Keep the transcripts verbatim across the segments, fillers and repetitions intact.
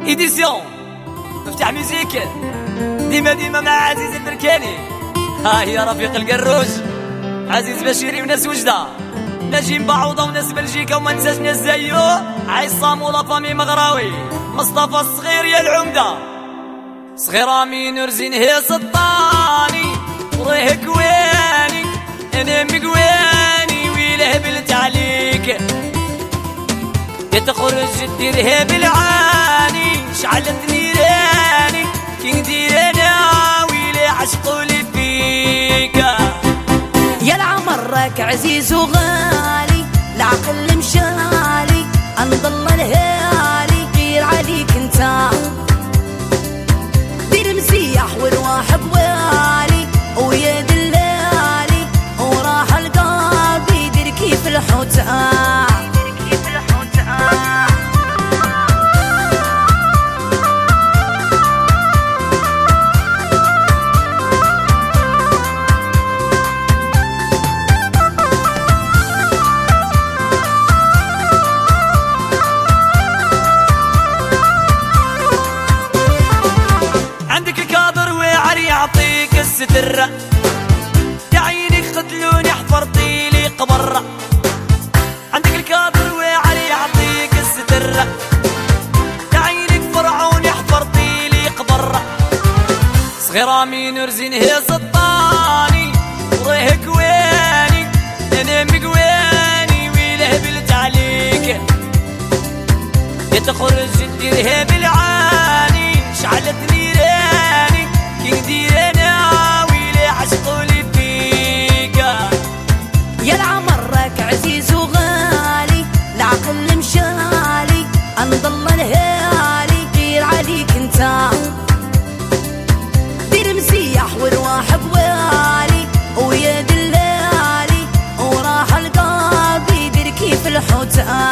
إيديسيون مفتاح ميوزيك ديما ديما مع عزيز البركاني. ها هي رفيق القروج عزيز بشيري وناس وجدة، نجيم بعوضة وناس بلجيكا، وما ننساش ناس زيو عصام ولا فامي مغراوي، مصطفى الصغير يا العمدة، صغيرة مينور زين هي سطاني وريه كواني انا مقواني ويله بلت عليك يتخرج ديرها بالعاني شعلت نيراني كي ندير انا ويلي عشقوا لي فيك يا العمر راك عزيز وغالي العقل مشالي انضل الهالي غير عليك انت دير مسيح والواح بوالي ويا دلالي وراح القلب يدير كيف الحوتة يعطيك الستر يا عينك خذلوني حفرتي لي قبر، عندك الكابر وعلي يعطيك الستر يا عينك فرعوني حفرتي لي قبر، صغيرة مينور زين هي سطاني وريه كواني انا مقواني ويله بلت عليك يتخرج ديرها بالعاني شعلت نيراني كي انا ويلي عشقوا لي فيك يا العمر راك عزيز وغالي العقل مشالي انضل الهالي غير عليك انت دير مسيح والواح بوالي ويا دلالي وراح القلب يدير كيف الحوتة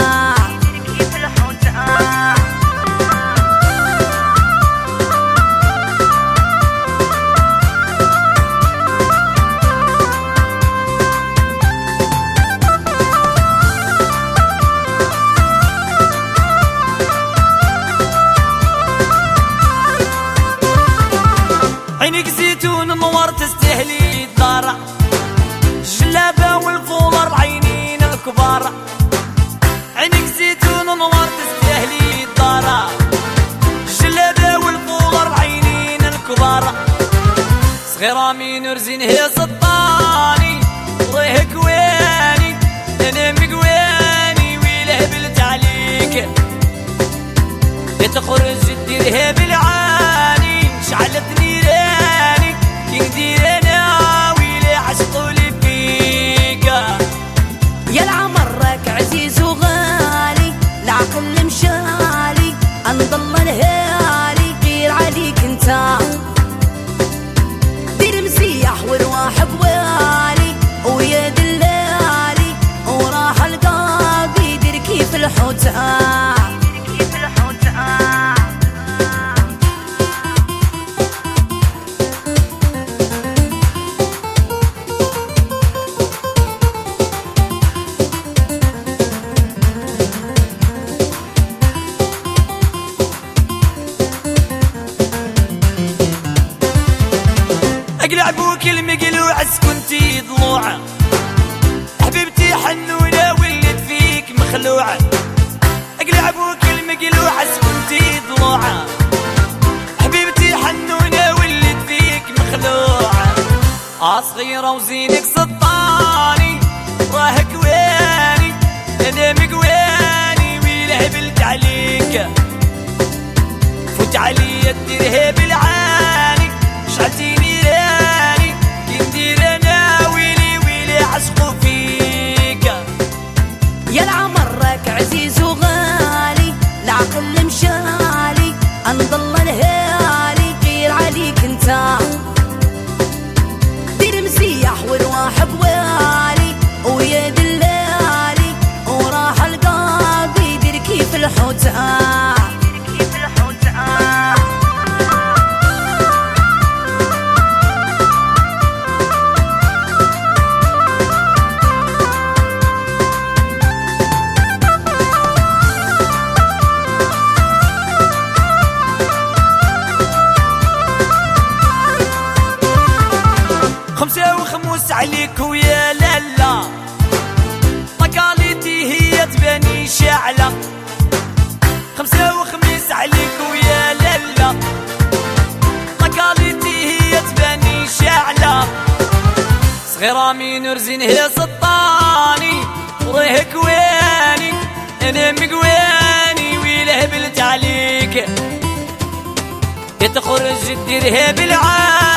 عينيك زيتون نور تستهلي الدار الجلابة والفولر عينين الكبار، عينيك زيتون نور تستهلي الدار الجلابة والفولر عينين الكبار، صغيرة مينور زين هي سطاني وريه كواني انا مقواني ويله بلت عليك يتخرج ديرها بالعاني شعلت نيراني كي ندير انا ويلي عشقوا لي فيك يا العمر راك عزيز وغالي العقل مشالي انضل الهالي غير عليك انت دير مسيح والواح بوالي ويا دلالي وراح القلب يدير كيف الحوتة اقلع بوك المقلوع سكنتي ضلوعه حبيبتي حنونه وليت فيك مخلوعه، اقلع بوك المقلوع سكنتي ضلوعه حبيبتي حنونه وليت فيك مخلوعه، اه صغيره وزينك سطاني راه كواني انا مقواني ويله بلت عليك فوت عليا ديرها بالعاني شعلتيني يا العمر راك عزيز وغالي العقل مشالي انضل الهالي غير عليك انت دير مسيح والواح بوالي ويا دلالي وراح القلب يدير كيف الحوتة عليك ويا لالا مكاليتي هي تباني شاعلة خمسة وخميس عليك ويا لالا مكاليتي هي تباني شاعلة صغيرة من رزين هي سطاني وريه كواني انا مقواني ويله بلت عليك يتخرج الدير هي بالعاني